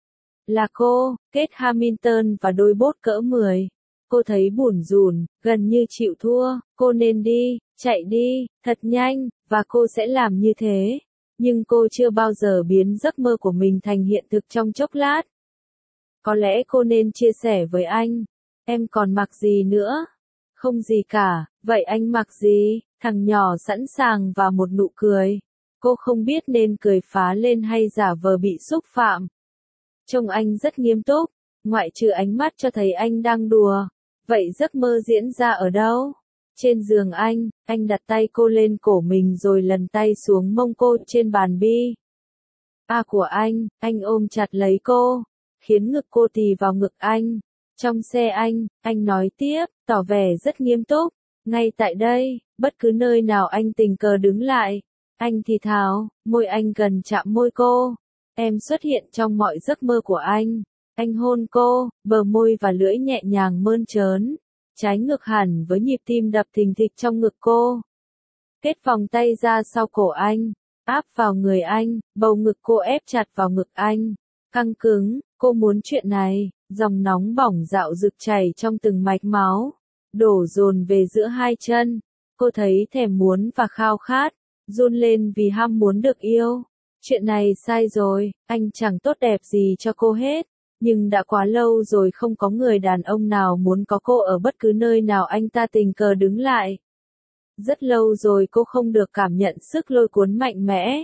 Là cô, Kate Hamilton và đôi bốt cỡ 10. Cô thấy bủn rủn, gần như chịu thua, cô nên đi, chạy đi, thật nhanh, và cô sẽ làm như thế. Nhưng cô chưa bao giờ biến giấc mơ của mình thành hiện thực trong chốc lát. Có lẽ cô nên chia sẻ với anh. Em còn mặc gì nữa? Không gì cả, vậy anh mặc gì? Thằng nhỏ sẵn sàng vào một nụ cười. Cô không biết nên cười phá lên hay giả vờ bị xúc phạm. Trông anh rất nghiêm túc, ngoại trừ ánh mắt cho thấy anh đang đùa. Vậy giấc mơ diễn ra ở đâu? Trên giường anh đặt tay cô lên cổ mình rồi lần tay xuống mông cô trên bàn bi. Của anh ôm chặt lấy cô, khiến ngực cô tì vào ngực anh. Trong xe anh nói tiếp, tỏ vẻ rất nghiêm túc. Ngay tại đây, bất cứ nơi nào anh tình cờ đứng lại. Anh thì thào, môi anh gần chạm môi cô. Em xuất hiện trong mọi giấc mơ của anh. Anh hôn cô, bờ môi và lưỡi nhẹ nhàng mơn trớn. Trái ngược hẳn với nhịp tim đập thình thịch trong ngực cô. Kết vòng tay ra sau cổ anh, áp vào người anh, bầu ngực cô ép chặt vào ngực anh. Căng cứng, cô muốn chuyện này, dòng nóng bỏng dạo rực chảy trong từng mạch máu. Đổ dồn về giữa hai chân. Cô thấy thèm muốn và khao khát, run lên vì ham muốn được yêu. Chuyện này sai rồi, anh chẳng tốt đẹp gì cho cô hết. Nhưng đã quá lâu rồi không có người đàn ông nào muốn có cô ở bất cứ nơi nào anh ta tình cờ đứng lại. Rất lâu rồi cô không được cảm nhận sức lôi cuốn mạnh mẽ.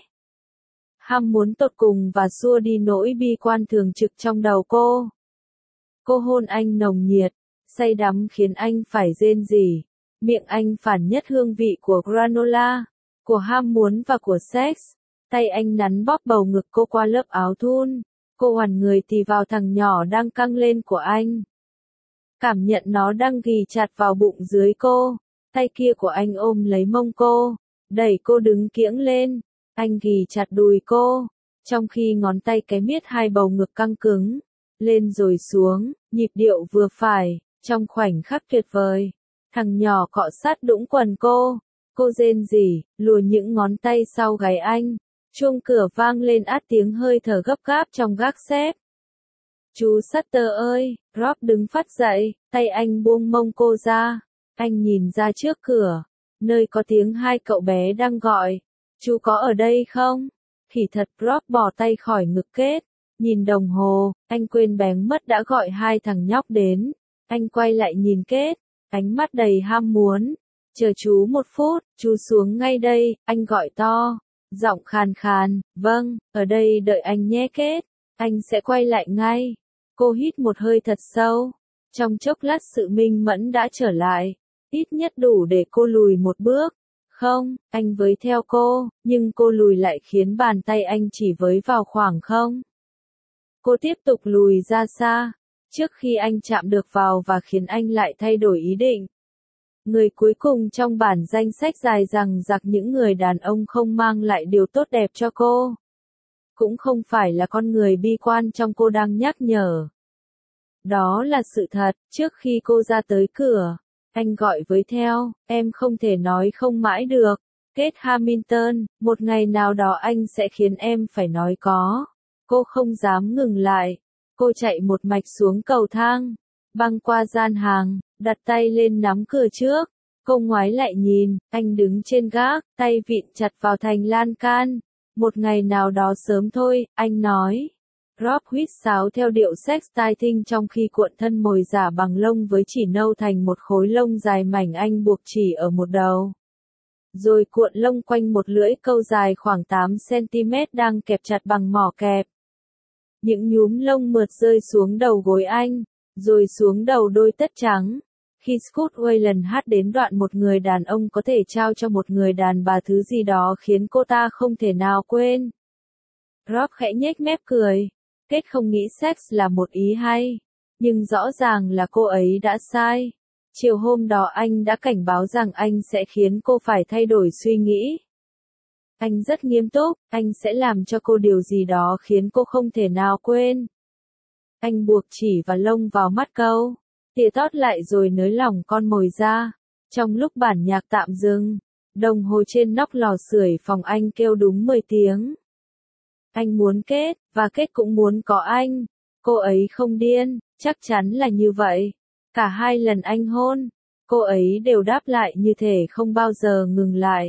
Ham muốn tột cùng và xua đi nỗi bi quan thường trực trong đầu cô. Cô hôn anh nồng nhiệt, say đắm khiến anh phải rên rỉ. Miệng anh phản nhất hương vị của granola, của ham muốn và của sex. Tay anh nắn bóp bầu ngực cô qua lớp áo thun. Cô hoàn người tì vào thằng nhỏ đang căng lên của anh. Cảm nhận nó đang ghì chặt vào bụng dưới cô. Tay kia của anh ôm lấy mông cô, đẩy cô đứng kiễng lên. Anh ghì chặt đùi cô, trong khi ngón tay cái miết hai bầu ngực căng cứng. Lên rồi xuống, nhịp điệu vừa phải, trong khoảnh khắc tuyệt vời. Thằng nhỏ cọ sát đũng quần cô. Cô rên rỉ, lùa những ngón tay sau gáy anh. Chuông cửa vang lên át tiếng hơi thở gấp gáp trong gác xếp. Chú Sutter ơi, Rob đứng phắt dậy, tay anh buông mông cô ra. Anh nhìn ra trước cửa, nơi có tiếng hai cậu bé đang gọi. Chú có ở đây không? Thì thật, Rob bỏ tay khỏi ngực Kết. Nhìn đồng hồ, anh quên bén mất đã gọi hai thằng nhóc đến. Anh quay lại nhìn Kết, ánh mắt đầy ham muốn. Chờ chú một phút, chú xuống ngay đây, anh gọi to. Giọng khàn khàn, vâng, ở đây đợi anh nhé Kết, anh sẽ quay lại ngay. Cô hít một hơi thật sâu. Trong chốc lát sự minh mẫn đã trở lại, ít nhất đủ để cô lùi một bước. Không, anh với theo cô, nhưng cô lùi lại khiến bàn tay anh chỉ với vào khoảng không. Cô tiếp tục lùi ra xa, trước khi anh chạm được vào và khiến anh lại thay đổi ý định. Người cuối cùng trong bản danh sách dài dằng dặc những người đàn ông không mang lại điều tốt đẹp cho cô. Cũng không phải là con người bi quan trong cô đang nhắc nhở. Đó là sự thật, trước khi cô ra tới cửa, anh gọi với theo, em không thể nói không mãi được. Kate Hamilton, một ngày nào đó anh sẽ khiến em phải nói có. Cô không dám ngừng lại. Cô chạy một mạch xuống cầu thang, băng qua gian hàng, đặt tay lên nắm cửa trước. Cô ngoái lại nhìn, anh đứng trên gác, tay vịn chặt vào thành lan can. Một ngày nào đó sớm thôi, anh nói. Rob huýt sáo theo điệu sextiting trong khi cuộn thân mồi giả bằng lông với chỉ nâu thành một khối lông dài mảnh anh buộc chỉ ở một đầu. Rồi cuộn lông quanh một lưỡi câu dài khoảng 8 cm đang kẹp chặt bằng mỏ kẹp. Những nhúm lông mượt rơi xuống đầu gối anh, rồi xuống đầu đôi tất trắng. Khi Scott Weiland hát đến đoạn một người đàn ông có thể trao cho một người đàn bà thứ gì đó khiến cô ta không thể nào quên. Rob khẽ nhếch mép cười. Kết không nghĩ sex là một ý hay, nhưng rõ ràng là cô ấy đã sai. Chiều hôm đó anh đã cảnh báo rằng anh sẽ khiến cô phải thay đổi suy nghĩ. Anh rất nghiêm túc, anh sẽ làm cho cô điều gì đó khiến cô không thể nào quên. Anh buộc chỉ và lông vào mắt câu, tỉa tót lại rồi nới lỏng con mồi ra. Trong lúc bản nhạc tạm dừng, đồng hồ trên nóc lò sưởi phòng anh kêu đúng 10 tiếng. Anh muốn Kết, và Kết cũng muốn có anh. Cô ấy không điên, chắc chắn là như vậy. Cả hai lần anh hôn, cô ấy đều đáp lại như thể không bao giờ ngừng lại.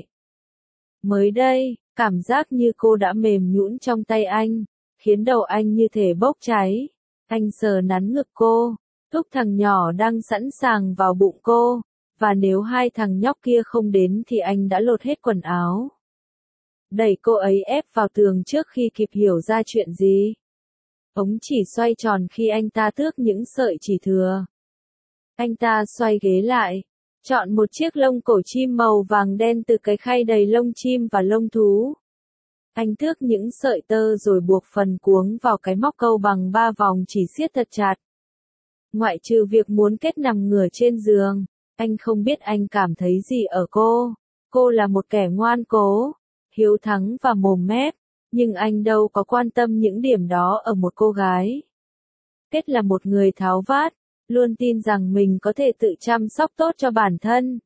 Mới đây, cảm giác như cô đã mềm nhũn trong tay anh, khiến đầu anh như thể bốc cháy. Anh sờ nắn ngực cô, thúc thằng nhỏ đang sẵn sàng vào bụng cô, và nếu hai thằng nhóc kia không đến thì anh đã lột hết quần áo. Đẩy cô ấy ép vào tường trước khi kịp hiểu ra chuyện gì. Ống chỉ xoay tròn khi anh ta tước những sợi chỉ thừa. Anh ta xoay ghế lại, chọn một chiếc lông cổ chim màu vàng đen từ cái khay đầy lông chim và lông thú. Anh tước những sợi tơ rồi buộc phần cuống vào cái móc câu bằng 3 vòng chỉ siết thật chặt. Ngoại trừ việc muốn Kết nằm ngửa trên giường, anh không biết anh cảm thấy gì ở cô. Cô là một kẻ ngoan cố, hiếu thắng và mồm mép, nhưng anh đâu có quan tâm những điểm đó ở một cô gái. Kết là một người tháo vát, luôn tin rằng mình có thể tự chăm sóc tốt cho bản thân.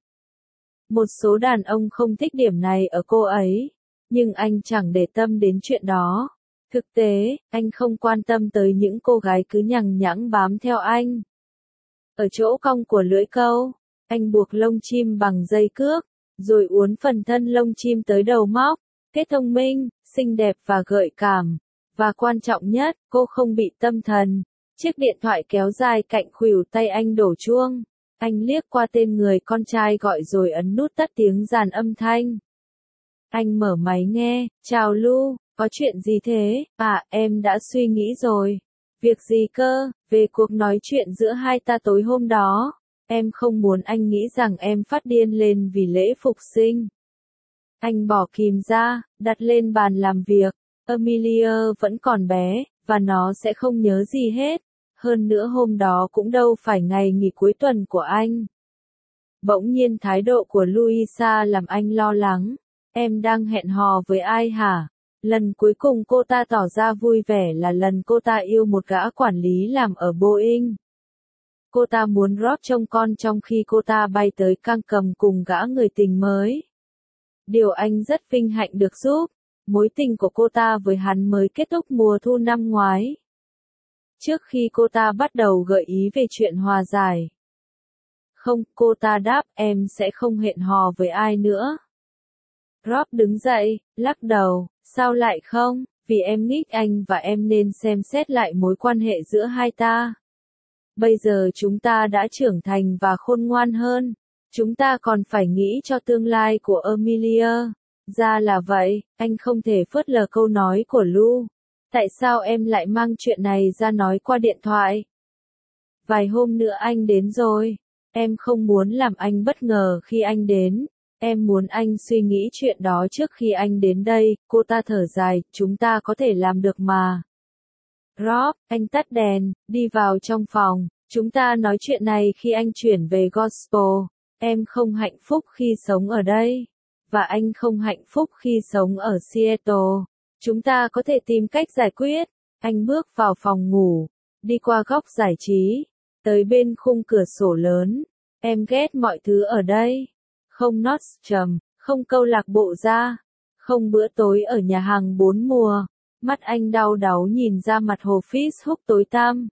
Một số đàn ông không thích điểm này ở cô ấy, nhưng anh chẳng để tâm đến chuyện đó. Thực tế, anh không quan tâm tới những cô gái cứ nhằng nhãng bám theo anh. Ở chỗ cong của lưỡi câu, anh buộc lông chim bằng dây cước, rồi uốn phần thân lông chim tới đầu móc. Kết thông minh, xinh đẹp và gợi cảm. Và quan trọng nhất, cô không bị tâm thần. Chiếc điện thoại kéo dài cạnh khuỷu tay anh đổ chuông. Anh liếc qua tên người con trai gọi rồi ấn nút tắt tiếng dàn âm thanh. Anh mở máy nghe, chào Lu, có chuyện gì thế? À, em đã suy nghĩ rồi. Việc gì cơ? Về cuộc nói chuyện giữa hai ta tối hôm đó. Em không muốn anh nghĩ rằng em phát điên lên vì lễ phục sinh. Anh bỏ kìm ra, đặt lên bàn làm việc. Amelia vẫn còn bé, và nó sẽ không nhớ gì hết. Hơn nữa hôm đó cũng đâu phải ngày nghỉ cuối tuần của anh. Bỗng nhiên thái độ của Louisa làm anh lo lắng. Em đang hẹn hò với ai hả? Lần cuối cùng cô ta tỏ ra vui vẻ là lần cô ta yêu một gã quản lý làm ở Boeing. Cô ta muốn Rob trông con trong khi cô ta bay tới cang cầm cùng gã người tình mới. Điều anh rất vinh hạnh được giúp. Mối tình của cô ta với hắn mới kết thúc mùa thu năm ngoái. Trước khi cô ta bắt đầu gợi ý về chuyện hòa giải. Không, cô ta đáp, em sẽ không hẹn hò với ai nữa. Rob đứng dậy, lắc đầu, sao lại không? vì em nghĩ anh và em nên xem xét lại mối quan hệ giữa hai ta. Bây giờ chúng ta đã trưởng thành và khôn ngoan hơn. Chúng ta còn phải nghĩ cho tương lai của Amelia. Ra là vậy, anh không thể phớt lờ câu nói của Lu. Tại sao em lại mang chuyện này ra nói qua điện thoại? Vài hôm nữa anh đến rồi. Em không muốn làm anh bất ngờ khi anh đến. Em muốn anh suy nghĩ chuyện đó trước khi anh đến đây. Cô ta thở dài, chúng ta có thể làm được mà. Rob, anh tắt đèn, đi vào trong phòng. Chúng ta nói chuyện này khi anh chuyển về Gospel. Em không hạnh phúc khi sống ở đây. Và anh không hạnh phúc khi sống ở Seattle. Chúng ta có thể tìm cách giải quyết. Anh bước vào phòng ngủ, đi qua góc giải trí, tới bên khung cửa sổ lớn. Em ghét mọi thứ ở đây. Không Nordstrom, không câu lạc bộ da, không bữa tối ở nhà hàng 4 mùa. Mắt anh đau đáu nhìn ra mặt hồ Fish Hook tối tăm.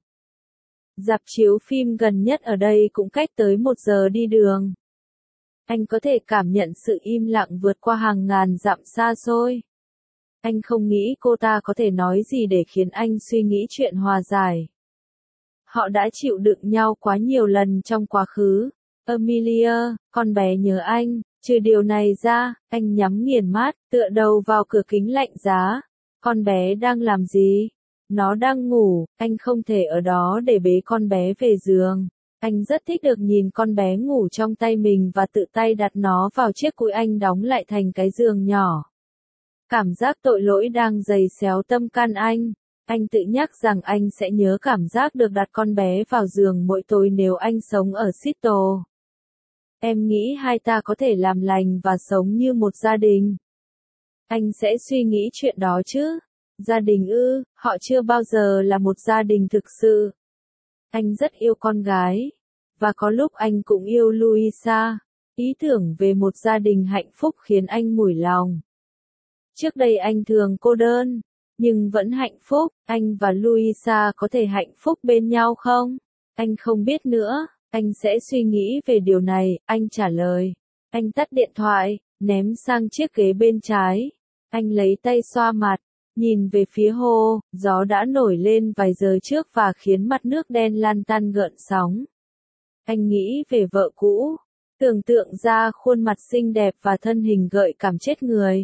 Rạp chiếu phim gần nhất ở đây cũng cách tới 1 giờ đi đường. Anh có thể cảm nhận sự im lặng vượt qua hàng ngàn dặm xa xôi. Anh không nghĩ cô ta có thể nói gì để khiến anh suy nghĩ chuyện hòa giải. Họ đã chịu đựng nhau quá nhiều lần trong quá khứ. Amelia, con bé nhớ anh. Trừ điều này ra, anh nhắm nghiền mắt, tựa đầu vào cửa kính lạnh giá. Con bé đang làm gì? Nó đang ngủ, anh không thể ở đó để bế con bé về giường. Anh rất thích được nhìn con bé ngủ trong tay mình và tự tay đặt nó vào chiếc cùi anh đóng lại thành cái giường nhỏ. Cảm giác tội lỗi đang giày xéo tâm can anh. Anh tự nhắc rằng anh sẽ nhớ cảm giác được đặt con bé vào giường mỗi tối nếu anh sống ở Seattle. Em nghĩ hai ta có thể làm lành và sống như một gia đình. Anh sẽ suy nghĩ chuyện đó chứ. Gia đình ư, họ chưa bao giờ là một gia đình thực sự. Anh rất yêu con gái. Và có lúc anh cũng yêu Louisa. Ý tưởng về một gia đình hạnh phúc khiến anh mủi lòng. Trước đây anh thường cô đơn, nhưng vẫn hạnh phúc. Anh và Louisa có thể hạnh phúc bên nhau không? Anh không biết nữa. Anh sẽ suy nghĩ về điều này, anh trả lời. Anh tắt điện thoại, ném sang chiếc ghế bên trái. Anh lấy tay xoa mặt, nhìn về phía hồ, gió đã nổi lên vài giờ trước và khiến mặt nước đen lan tăn gợn sóng. Anh nghĩ về vợ cũ, tưởng tượng ra khuôn mặt xinh đẹp và thân hình gợi cảm chết người.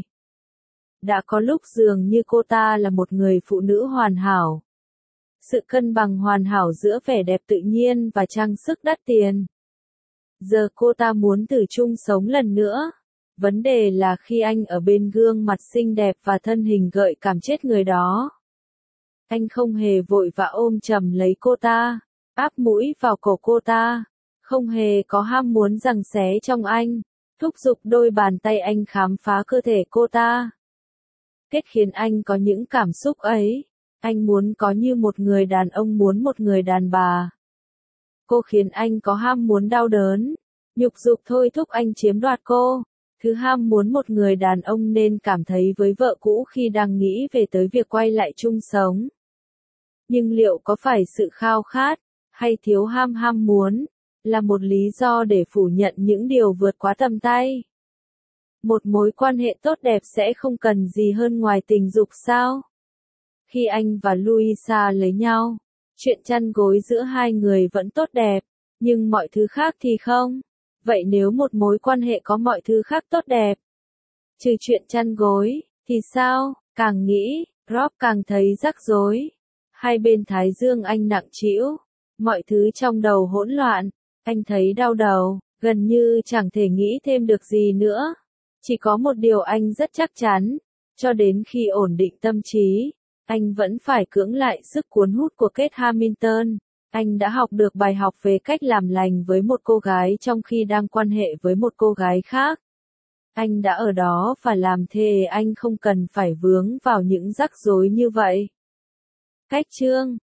Đã có lúc dường như cô ta là một người phụ nữ hoàn hảo. Sự cân bằng hoàn hảo giữa vẻ đẹp tự nhiên và trang sức đắt tiền. Giờ cô ta muốn thử chung sống lần nữa. Vấn đề là khi anh ở bên gương mặt xinh đẹp và thân hình gợi cảm chết người đó. Anh không hề vội vã ôm chầm lấy cô ta, áp mũi vào cổ cô ta. Không hề có ham muốn giằng xé trong anh, thúc giục đôi bàn tay anh khám phá cơ thể cô ta. Kết khiến anh có những cảm xúc ấy. Anh muốn có như một người đàn ông muốn một người đàn bà. Cô khiến anh có ham muốn đau đớn, nhục dục thôi thúc anh chiếm đoạt cô. Thứ ham muốn một người đàn ông nên cảm thấy với vợ cũ khi đang nghĩ về tới việc quay lại chung sống. Nhưng liệu có phải sự khao khát, hay thiếu ham muốn, là một lý do để phủ nhận những điều vượt quá tầm tay? Một mối quan hệ tốt đẹp sẽ không cần gì hơn ngoài tình dục sao? Khi anh và Louisa lấy nhau, chuyện chăn gối giữa hai người vẫn tốt đẹp, nhưng mọi thứ khác thì không. Vậy nếu một mối quan hệ có mọi thứ khác tốt đẹp, trừ chuyện chăn gối, thì sao? Càng nghĩ, Rob càng thấy rắc rối. Hai bên thái dương anh nặng trĩu, mọi thứ trong đầu hỗn loạn, anh thấy đau đầu, gần như chẳng thể nghĩ thêm được gì nữa. Chỉ có một điều anh rất chắc chắn, cho đến khi ổn định tâm trí, anh vẫn phải cưỡng lại sức cuốn hút của Kate Hamilton. Anh đã học được bài học về cách làm lành với một cô gái trong khi đang quan hệ với một cô gái khác. Anh đã ở đó và làm thế anh không cần phải vướng vào những rắc rối như vậy. Cách chương